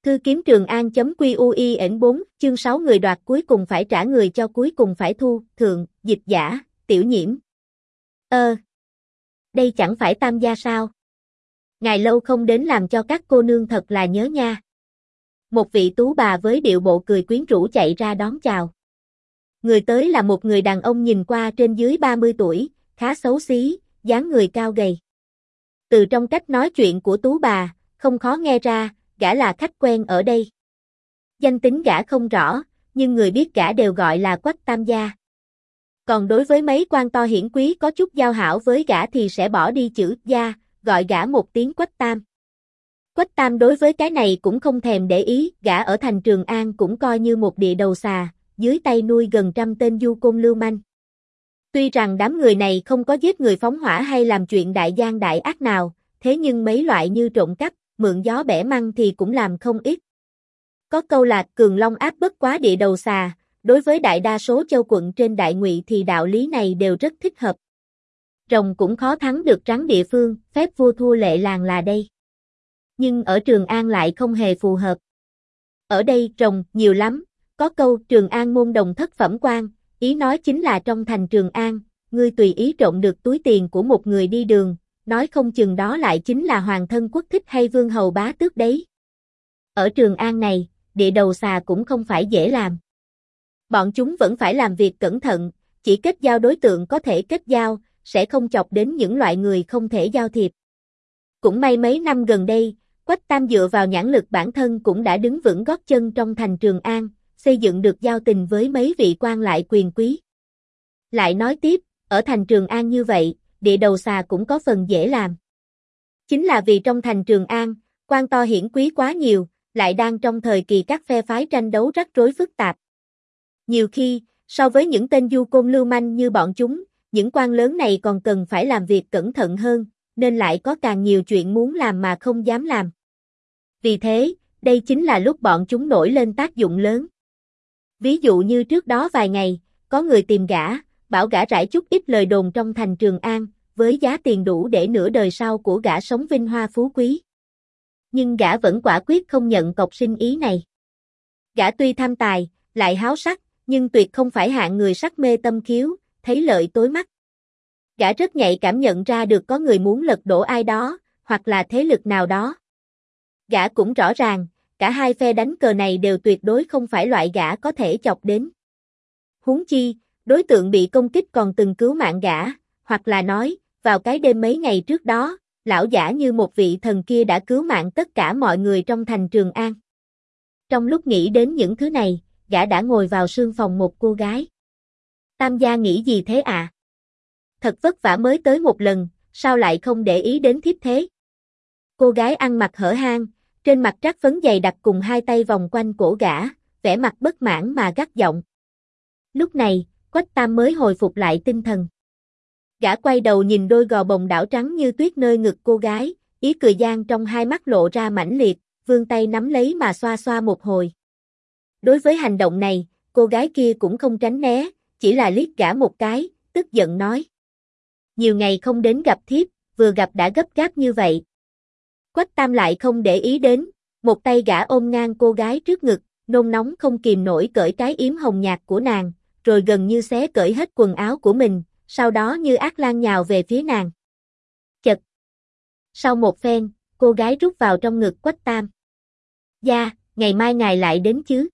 Thư kiếm Trường An.QUIN4, chương 6 người đoạt cuối cùng phải trả người cho cuối cùng phải thu, thượng, dịch giả, Tiểu Nhiễm. Đây chẳng phải Tam gia sao? Ngài lâu không đến làm cho các cô nương thật là nhớ nha. Một vị tú bà với điệu bộ cười quyến rũ chạy ra đón chào. Người tới là một người đàn ông nhìn qua trên dưới 30 tuổi, khá xấu xí, dáng người cao gầy. Từ trong cách nói chuyện của tú bà, không khó nghe ra, gã là khách quen ở đây. Danh tính gã không rõ, nhưng người biết gã đều gọi là Quách Tam gia. Còn đối với mấy quan to hiển quý có chút giao hảo với gã thì sẽ bỏ đi chữ gia, gọi gã một tiếng Quách Tam. Quách Tam đối với cái này cũng không thèm để ý, gã ở thành Trường An cũng coi như một địa đầu xà, dưới tay nuôi gần 100 tên du côn lưu manh. Tuy rằng đám người này không có giết người phóng hỏa hay làm chuyện đại gian đại ác nào, thế nhưng mấy loại như trộm cắp, mượn gió bẻ măng thì cũng làm không ít. Có câu là cường long áp bất quá địa đầu xà, đối với đại đa số châu quận trên Đại Ngụy thì đạo lý này đều rất thích hợp. Rồng cũng khó thắng được rắn địa phương, phép vua thua lệ làng là đây. Nhưng ở Trường An lại không hề phù hợp. Ở đây rồng nhiều lắm, có câu Trường An môn đồng thất phẩm quan, ý nói chính là trong thành Trường An, ngươi tùy ý trộm được túi tiền của một người đi đường, nói không chừng đó lại chính là hoàng thân quốc thích hay vương hầu bá tước đấy. Ở Trường An này, địa đầu xà cũng không phải dễ làm. Bọn chúng vẫn phải làm việc cẩn thận, chỉ kết giao đối tượng có thể kết giao, sẽ không chọc đến những loại người không thể giao thiệp. Cũng may mấy năm gần đây, Quách Tam dựa vào nhãn lực bản thân cũng đã đứng vững gót chân trong thành Trường An, xây dựng được giao tình với mấy vị quan lại quyền quý. Lại nói tiếp, ở thành Trường An như vậy, địa đầu xà cũng có phần dễ làm. Chính là vì trong thành Trường An, quan to hiển quý quá nhiều, lại đang trong thời kỳ các phe phái tranh đấu rắc rối phức tạp. Nhiều khi, so với những tên du côn lưu manh như bọn chúng, những quan lớn này còn cần phải làm việc cẩn thận hơn, nên lại có càng nhiều chuyện muốn làm mà không dám làm. Vì thế, đây chính là lúc bọn chúng nổi lên tác dụng lớn. Ví dụ như trước đó vài ngày, có người tìm gã, bảo gã rải chút ít lời đồn trong thành Trường An, với giá tiền đủ để nửa đời sau của gã sống vinh hoa phú quý. Nhưng gã vẫn quả quyết không nhận cọc sinh ý này. Gã tuy tham tài, lại háo sắc, nhưng tuyệt không phải hạng người sắc mê tâm khiếu, thấy lợi tối mắt. Gã rất nhạy cảm nhận ra được có người muốn lật đổ ai đó, hoặc là thế lực nào đó. Gã cũng rõ ràng, cả hai phe đánh cờ này đều tuyệt đối không phải loại gã có thể chọc đến. Huống chi, đối tượng bị công kích còn từng cứu mạng gã, hoặc là nói, vào cái đêm mấy ngày trước đó, lão giả như một vị thần kia đã cứu mạng tất cả mọi người trong thành Trường An. Trong lúc nghĩ đến những thứ này, gã đã ngồi vào sương phòng một cô gái. Tam gia nghĩ gì thế à? Thật vất vả mới tới một lần, sao lại không để ý đến thiếp thế? Cô gái ăn mặc hở hang, trên mặt trát phấn dày đặc cùng hai tay vòng quanh cổ gã, vẻ mặt bất mãn mà gắt giọng. Lúc này, Quách Tam mới hồi phục lại tinh thần. Gã quay đầu nhìn đôi gò bồng đảo trắng như tuyết nơi ngực cô gái, ý cười gian trong hai mắt lộ ra mãnh liệt, vươn tay nắm lấy mà xoa xoa một hồi. Đối với hành động này, cô gái kia cũng không tránh né, chỉ là liếc gã một cái, tức giận nói. Nhiều ngày không đến gặp thiếp, vừa gặp đã gấp gáp như vậy. Quách Tam lại không để ý đến, một tay gã ôm ngang cô gái trước ngực, nôn nóng không kìm nổi cởi cái yếm hồng nhạt của nàng, rồi gần như xé cởi hết quần áo của mình, sau đó như ác lang nhào về phía nàng. Chật! Sau một phen, cô gái rút vào trong ngực Quách Tam. Dạ, ngày mai ngài lại đến chứ?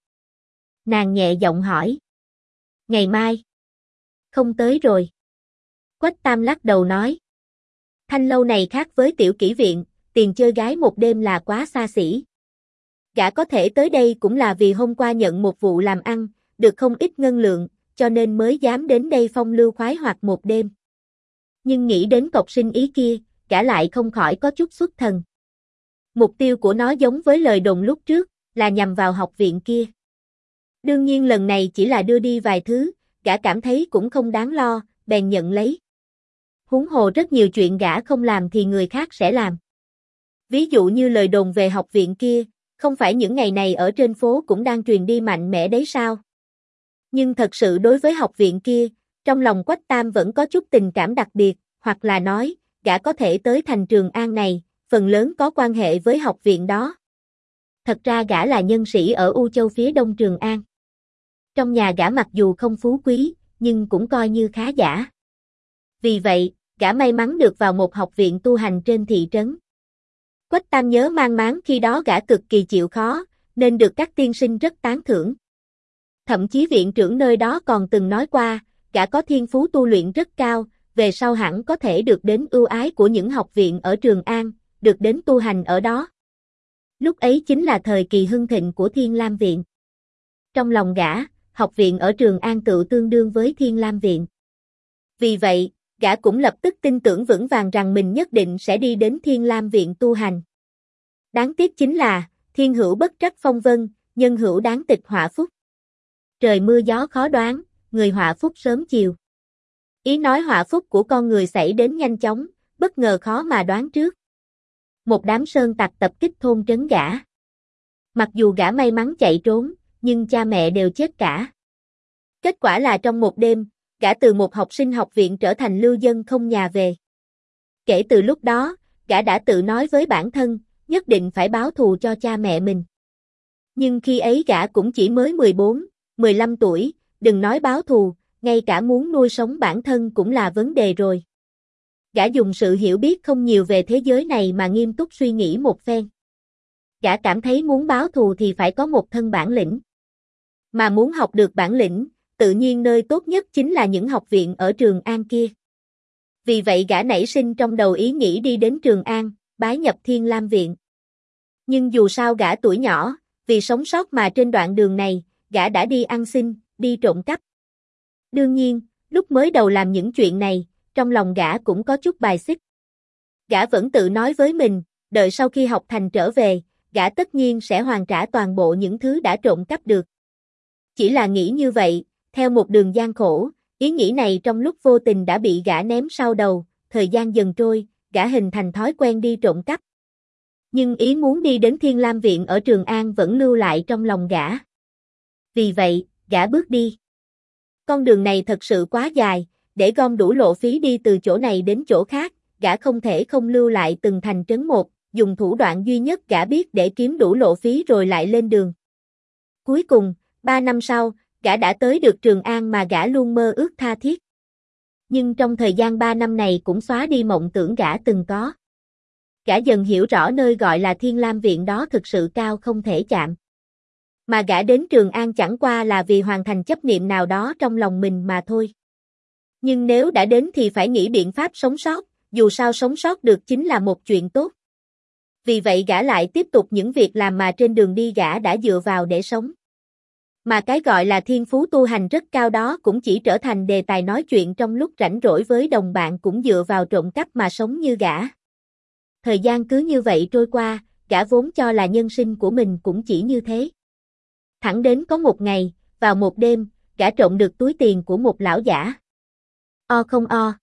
Nàng nhẹ giọng hỏi. Ngày mai? Không tới rồi. Quách Tam lắc đầu nói. Thanh lâu này khác với Tiểu Kỹ viện, tiền chơi gái một đêm là quá xa xỉ. Gã có thể tới đây cũng là vì hôm qua nhận một vụ làm ăn, được không ít ngân lượng, cho nên mới dám đến đây phong lưu khoái hoạt một đêm. Nhưng nghĩ đến cọc sinh ý kia, gã lại không khỏi có chút xuất thần. Mục tiêu của nó giống với lời đồn lúc trước, là nhằm vào học viện kia. Đương nhiên lần này chỉ là đưa đi vài thứ, gã cảm thấy cũng không đáng lo, bèn nhận lấy. Huống hồ rất nhiều chuyện gã không làm thì người khác sẽ làm. Ví dụ như lời đồn về học viện kia, không phải những ngày này ở trên phố cũng đang truyền đi mạnh mẽ đấy sao? Nhưng thật sự đối với học viện kia, trong lòng Quách Tam vẫn có chút tình cảm đặc biệt, hoặc là nói, gã có thể tới thành Trường An này, phần lớn có quan hệ với học viện đó. Thật ra gã là nhân sĩ ở U Châu phía đông Trường An. Trong nhà gã mặc dù không phú quý, nhưng cũng coi như khá giả. Vì vậy, gã may mắn được vào một học viện tu hành trên thị trấn. Quách Tam nhớ mang máng khi đó gã cực kỳ chịu khó, nên được các tiên sinh rất tán thưởng. Thậm chí viện trưởng nơi đó còn từng nói qua, gã có thiên phú tu luyện rất cao, về sau hẳn có thể được đến ưu ái của những học viện ở Trường An, được đến tu hành ở đó. Lúc ấy chính là thời kỳ hưng thịnh của Thiên Lam Viện. Trong lòng gã, học viện ở Trường An tự tương đương với Thiên Lam Viện. Vì vậy, gã cũng lập tức tin tưởng vững vàng rằng mình nhất định sẽ đi đến Thiên Lam Viện tu hành. Đáng tiếc chính là, thiên hữu bất trắc phong vân, nhân hữu đáng tịch họa phúc. Trời mưa gió khó đoán, người họa phúc sớm chiều. Ý nói họa phúc của con người xảy đến nhanh chóng, bất ngờ khó mà đoán trước. Một đám sơn tặc tập kích thôn trấn gã. Mặc dù gã may mắn chạy trốn, nhưng cha mẹ đều chết cả. Kết quả là trong một đêm, gã từ một học sinh học viện trở thành lưu dân không nhà về. Kể từ lúc đó, gã đã tự nói với bản thân, nhất định phải báo thù cho cha mẹ mình. Nhưng khi ấy gã cũng chỉ mới 14, 15 tuổi, đừng nói báo thù, ngay cả muốn nuôi sống bản thân cũng là vấn đề rồi. Gã dùng sự hiểu biết không nhiều về thế giới này mà nghiêm túc suy nghĩ một phen. Gã cảm thấy muốn báo thù thì phải có một thân bản lĩnh. Mà muốn học được bản lĩnh, tự nhiên nơi tốt nhất chính là những học viện ở Trường An kia. Vì vậy gã nảy sinh trong đầu ý nghĩ đi đến Trường An, bái nhập Thiên Lam Viện. Nhưng dù sao gã tuổi nhỏ, vì sống sót mà trên đoạn đường này, gã đã đi ăn xin, đi trộm cắp. Đương nhiên, lúc mới đầu làm những chuyện này, trong lòng gã cũng có chút bài xích. Gã vẫn tự nói với mình, đợi sau khi học thành trở về, gã tất nhiên sẽ hoàn trả toàn bộ những thứ đã trộm cắp được. Chỉ là nghĩ như vậy, theo một đường gian khổ, ý nghĩ này trong lúc vô tình đã bị gã ném sau đầu, thời gian dần trôi, gã hình thành thói quen đi trộm cắp. Nhưng ý muốn đi đến Thiên Lam Viện ở Trường An vẫn lưu lại trong lòng gã. Vì vậy, gã bước đi. Con đường này thật sự quá dài, để gom đủ lộ phí đi từ chỗ này đến chỗ khác, gã không thể không lưu lại từng thành trấn một, dùng thủ đoạn duy nhất gã biết để kiếm đủ lộ phí rồi lại lên đường. Cuối cùng, 3 năm sau, gã đã tới được Trường An mà gã luôn mơ ước tha thiết. Nhưng trong thời gian 3 năm này cũng xóa đi mộng tưởng gã từng có. Gã dần hiểu rõ nơi gọi là Thiên Lam Viện đó thực sự cao không thể chạm. Mà gã đến Trường An chẳng qua là vì hoàn thành chấp niệm nào đó trong lòng mình mà thôi. Nhưng nếu đã đến thì phải nghĩ biện pháp sống sót, dù sao sống sót được chính là một chuyện tốt. Vì vậy gã lại tiếp tục những việc làm mà trên đường đi gã đã dựa vào để sống. Mà cái gọi là thiên phú tu hành rất cao đó cũng chỉ trở thành đề tài nói chuyện trong lúc rảnh rỗi với đồng bạn cũng dựa vào trộm cắp mà sống như gã. Thời gian cứ như vậy trôi qua, gã vốn cho là nhân sinh của mình cũng chỉ như thế. Thẳng đến có một ngày, vào một đêm, gã trộm được túi tiền của một lão giả. O không o.